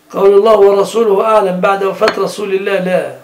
قول الله ورسوله أعلم بعد وفاة رسول الله لا.